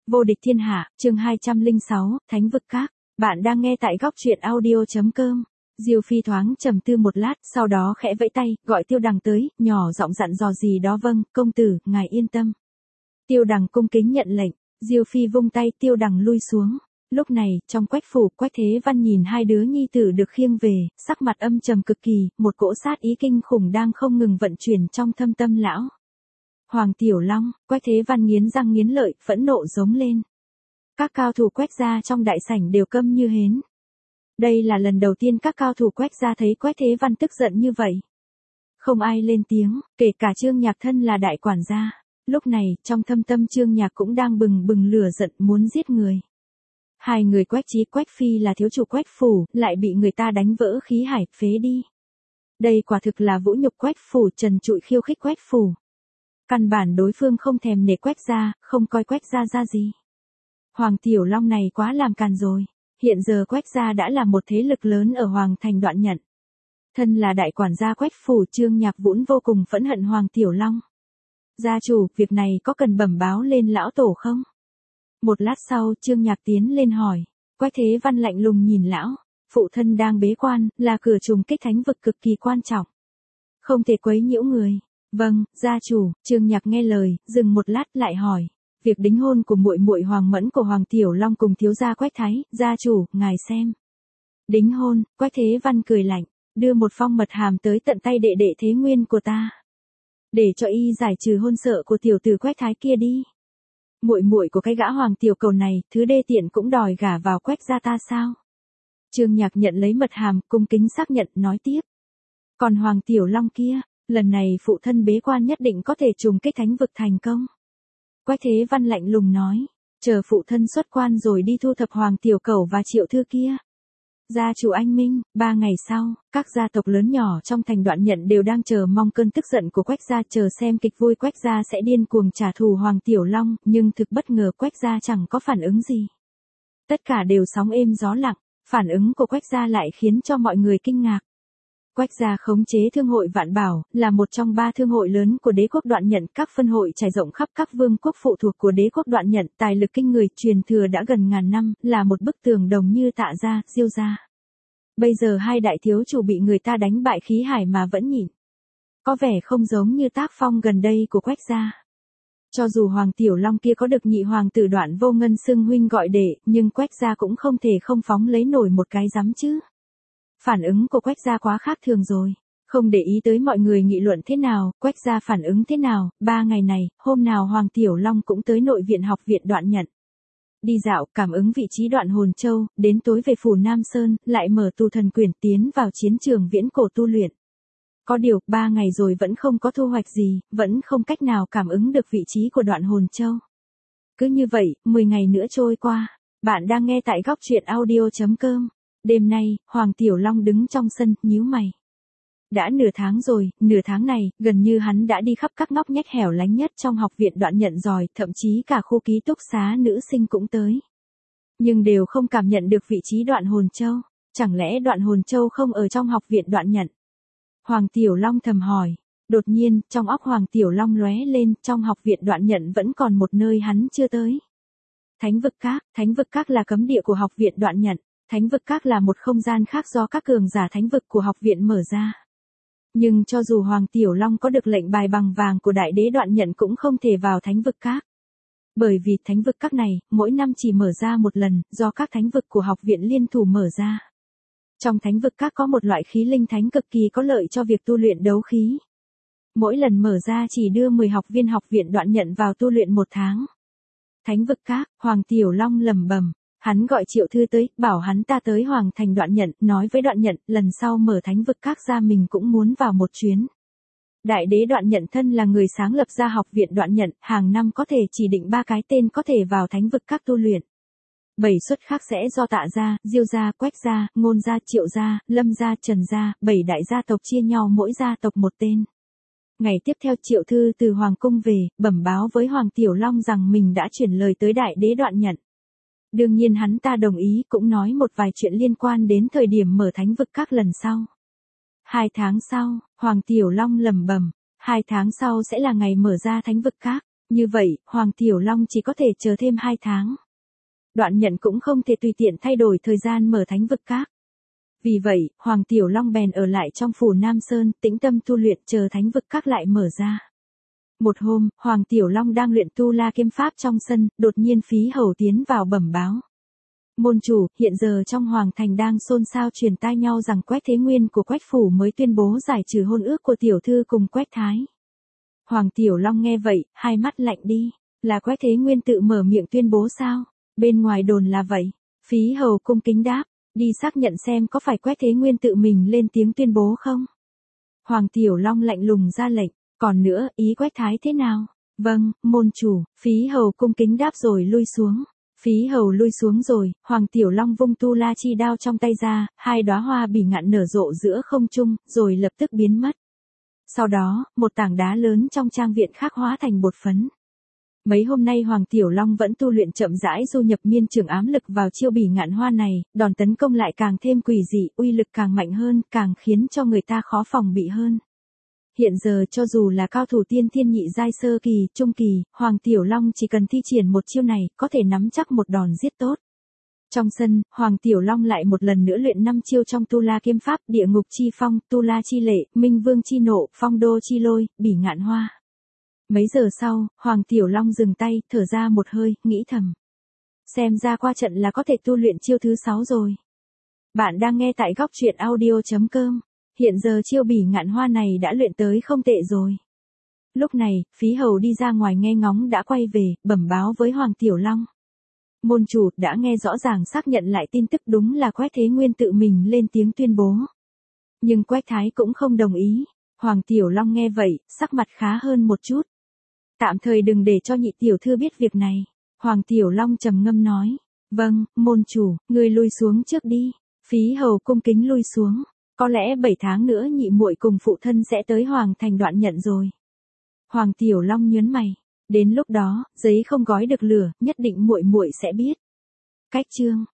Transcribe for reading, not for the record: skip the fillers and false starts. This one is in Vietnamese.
Vô địch thiên hạ, chương 206, Thánh vực các. Bạn đang nghe tại góc truyện audio.com. Diêu Phi thoáng trầm tư một lát, sau đó khẽ vẫy tay, gọi Tiêu Đằng tới, nhỏ giọng dặn dò gì đó. Vâng, công tử, ngài yên tâm. Tiêu Đằng cung kính nhận lệnh, Diêu Phi vung tay, Tiêu Đằng lui xuống. Lúc này, trong Quách phủ, Quách Thế Văn nhìn hai đứa nhi tử được khiêng về, sắc mặt âm trầm cực kỳ, một cỗ sát ý kinh khủng đang không ngừng vận chuyển trong thâm tâm lão. Hoàng Tiểu Long, Quách Thế Văn nghiến răng nghiến lợi, phẫn nộ giống lên. Các cao thủ Quách gia trong đại sảnh đều câm như hến. Đây là lần đầu tiên các cao thủ Quách gia thấy Quách Thế Văn tức giận như vậy. Không ai lên tiếng, kể cả Trương Nhạc thân là đại quản gia. Lúc này, trong thâm tâm Trương Nhạc cũng đang bừng bừng lửa giận muốn giết người. Hai người Quách Chí Quách Phi là thiếu chủ Quách phủ, lại bị người ta đánh vỡ khí hải, phế đi. Đây quả thực là vũ nhục Quách phủ, trần trụi khiêu khích Quách phủ. Căn bản đối phương không thèm nể Quách gia, không coi Quách gia ra gì. Hoàng Tiểu Long này quá làm càn rồi. Hiện giờ Quách gia đã là một thế lực lớn ở Hoàng thành Đoạn Nhận. Thân là đại quản gia Quách phủ, Trương Nhạc Vũn vô cùng phẫn hận Hoàng Tiểu Long. Gia chủ, việc này có cần bẩm báo lên lão tổ không? Một lát sau, Trương Nhạc tiến lên hỏi. Quách Thế Văn lạnh lùng nhìn lão. Phụ thân đang bế quan, là cửa trùng kích thánh vực cực kỳ quan trọng. Không thể quấy nhiễu người. Vâng, gia chủ. Trương Nhạc nghe lời, dừng một lát lại hỏi. Việc đính hôn của muội muội Hoàng Mẫn của Hoàng Tiểu Long cùng thiếu gia Quách Thái, gia chủ, ngài xem. Đính hôn, Quách Thế Văn cười lạnh, đưa một phong mật hàm tới tận tay đệ đệ Thế Nguyên của ta. Để cho y giải trừ hôn sợ của tiểu tử Quách Thái kia đi. Muội muội của cái gã Hoàng Tiểu Cầu này, thứ đê tiện cũng đòi gả vào Quách gia ta sao? Trương Nhạc nhận lấy mật hàm, cung kính xác nhận, nói tiếp. Còn Hoàng Tiểu Long kia, lần này phụ thân bế quan nhất định có thể trùng kích thánh vực thành công. Quách Thế Văn lạnh lùng nói, chờ phụ thân xuất quan rồi đi thu thập Hoàng Tiểu Cẩu và Triệu Thư kia. Gia chủ anh minh. 3 ngày sau, các gia tộc lớn nhỏ trong thành Đoạn Nhận đều đang chờ mong cơn tức giận của Quách gia, chờ xem kịch vui Quách gia sẽ điên cuồng trả thù Hoàng Tiểu Long, nhưng thực bất ngờ Quách gia chẳng có phản ứng gì. Tất cả đều sóng êm gió lặng, phản ứng của Quách gia lại khiến cho mọi người kinh ngạc. Quách gia khống chế thương hội Vạn Bảo, là một trong 3 thương hội lớn của đế quốc Đoạn Nhận, các phân hội trải rộng khắp các vương quốc phụ thuộc của đế quốc Đoạn Nhận, tài lực kinh người, truyền thừa đã gần ngàn năm, là một bức tường đồng như Tạ gia, Diêu gia. Bây giờ hai đại thiếu chủ bị người ta đánh bại khí hải mà vẫn nhịn. Có vẻ không giống như tác phong gần đây của Quách gia. Cho dù Hoàng Tiểu Long kia có được nhị hoàng tử Đoạn Vô Ngân xưng huynh gọi đệ, nhưng Quách gia cũng không thể không phóng lấy nổi một cái giám chứ. Phản ứng của Quách gia quá khác thường rồi. Không để ý tới mọi người nghị luận thế nào, Quách gia phản ứng thế nào. 3 ngày này, hôm nào Hoàng Tiểu Long cũng tới nội viện học viện Đoạn Nhận. Đi dạo, cảm ứng vị trí Đoạn Hồn Châu, đến tối về phủ Nam Sơn, lại mở tu thần quyển tiến vào chiến trường viễn cổ tu luyện. Có điều, 3 ngày rồi vẫn không có thu hoạch gì, vẫn không cách nào cảm ứng được vị trí của Đoạn Hồn Châu. Cứ như vậy, 10 ngày nữa trôi qua. Bạn đang nghe tại góc truyện audio.com. Đêm nay, Hoàng Tiểu Long đứng trong sân, nhíu mày. Đã nửa tháng rồi, nửa tháng này, gần như hắn đã đi khắp các ngóc ngách hẻo lánh nhất trong học viện Đoạn Nhận rồi, thậm chí cả khu ký túc xá nữ sinh cũng tới. Nhưng đều không cảm nhận được vị trí Đoạn Hồn Châu. Chẳng lẽ Đoạn Hồn Châu không ở trong học viện Đoạn Nhận? Hoàng Tiểu Long thầm hỏi. Đột nhiên, trong óc Hoàng Tiểu Long lóe lên, trong học viện Đoạn Nhận vẫn còn một nơi hắn chưa tới. Thánh vực các là cấm địa của học viện Đoạn Nhận. Thánh vực các là một không gian khác do các cường giả thánh vực của học viện mở ra. Nhưng cho dù Hoàng Tiểu Long có được lệnh bài bằng vàng của đại đế Đoạn Nhận cũng không thể vào thánh vực các. Bởi vì thánh vực các này, mỗi năm chỉ mở ra một lần, do các thánh vực của học viện liên thủ mở ra. Trong thánh vực các có một loại khí linh thánh cực kỳ có lợi cho việc tu luyện đấu khí. Mỗi lần mở ra chỉ đưa 10 học viên học viện Đoạn Nhận vào tu luyện 1 tháng. Thánh vực các, Hoàng Tiểu Long lẩm bẩm. Hắn gọi Triệu Thư tới, bảo hắn ta tới Hoàng thành Đoạn Nhận, nói với Đoạn Nhận, lần sau mở thánh vực các ra mình cũng muốn vào một chuyến. Đại đế Đoạn Nhận thân là người sáng lập ra học viện Đoạn Nhận, hàng năm có thể chỉ định 3 cái tên có thể vào thánh vực các tu luyện. 7 suất khác sẽ do Tạ gia, Diêu gia, Quách gia, Ngôn gia, Triệu gia, Lâm gia, Trần gia, 7 đại gia tộc chia nhau mỗi gia tộc một tên. Ngày tiếp theo Triệu Thư từ Hoàng cung về, bẩm báo với Hoàng Tiểu Long rằng mình đã chuyển lời tới đại đế Đoạn Nhận. Đương nhiên hắn ta đồng ý, cũng nói một vài chuyện liên quan đến thời điểm mở thánh vực các lần sau. 2 tháng sau, Hoàng Tiểu Long lẩm bẩm, 2 tháng sau sẽ là ngày mở ra thánh vực các. Như vậy, Hoàng Tiểu Long chỉ có thể chờ thêm 2 tháng. Đoạn Nhận cũng không thể tùy tiện thay đổi thời gian mở Thánh vực các. Vì vậy, Hoàng Tiểu Long bèn ở lại trong phủ Nam Sơn, tĩnh tâm tu luyện chờ Thánh vực các lại mở ra. Một hôm, Hoàng Tiểu Long đang luyện tu la kiếm pháp trong sân, đột nhiên Phí Hầu tiến vào bẩm báo. Môn chủ, hiện giờ trong Hoàng Thành đang xôn xao truyền tai nhau rằng Quách Thế Nguyên của Quách Phủ mới tuyên bố giải trừ hôn ước của tiểu thư cùng Quách Thái. Hoàng Tiểu Long nghe vậy, hai mắt lạnh đi. Là Quách Thế Nguyên tự mở miệng tuyên bố sao? Bên ngoài đồn là vậy. Phí Hầu cung kính đáp, đi xác nhận xem có phải Quách Thế Nguyên tự mình lên tiếng tuyên bố không? Hoàng Tiểu Long lạnh lùng ra lệnh, còn nữa, ý Quách Thái thế nào? Vâng, môn chủ, Phí Hầu cung kính đáp rồi lui xuống. Phí Hầu lui xuống rồi, Hoàng Tiểu Long vung tu la chi đao trong tay ra, 2 đóa hoa bỉ ngạn nở rộ giữa không trung, rồi lập tức biến mất. Sau đó, một tảng đá lớn trong trang viện khác hóa thành bột phấn. Mấy hôm nay Hoàng Tiểu Long vẫn tu luyện chậm rãi du nhập miên trường ám lực vào chiêu bỉ ngạn hoa này, đòn tấn công lại càng thêm quỷ dị, uy lực càng mạnh hơn, càng khiến cho người ta khó phòng bị hơn. Hiện giờ cho dù là cao thủ tiên thiên nhị giai sơ kỳ, trung kỳ, Hoàng Tiểu Long chỉ cần thi triển một chiêu này, có thể nắm chắc một đòn giết tốt. Trong sân, Hoàng Tiểu Long lại một lần nữa luyện 5 chiêu trong tu la kiếm pháp, địa ngục chi phong, tu la chi lệ, minh vương chi nộ, phong đô chi lôi, bỉ ngạn hoa. Mấy giờ sau, Hoàng Tiểu Long dừng tay, thở ra một hơi, nghĩ thầm. Xem ra qua trận là có thể tu luyện chiêu thứ 6 rồi. Bạn đang nghe tại góc truyện audio.com. Hiện giờ chiêu bỉ ngạn hoa này đã luyện tới không tệ rồi. Lúc này, Phí Hầu đi ra ngoài nghe ngóng đã quay về, bẩm báo với Hoàng Tiểu Long. Môn chủ đã nghe rõ ràng xác nhận lại tin tức đúng là Quách Thế Nguyên tự mình lên tiếng tuyên bố. Nhưng Quách Thái cũng không đồng ý. Hoàng Tiểu Long nghe vậy, sắc mặt khá hơn một chút. Tạm thời đừng để cho nhị tiểu thư biết việc này. Hoàng Tiểu Long trầm ngâm nói. Vâng, môn chủ, ngươi lui xuống trước đi. Phí Hầu cung kính lui xuống. Có lẽ 7 tháng nữa nhị muội cùng phụ thân sẽ tới Hoàng Thành Đoạn Nhận rồi. Hoàng Tiểu Long nhớn mày. Đến lúc đó, giấy không gói được lửa, nhất định muội muội sẽ biết. Cách chương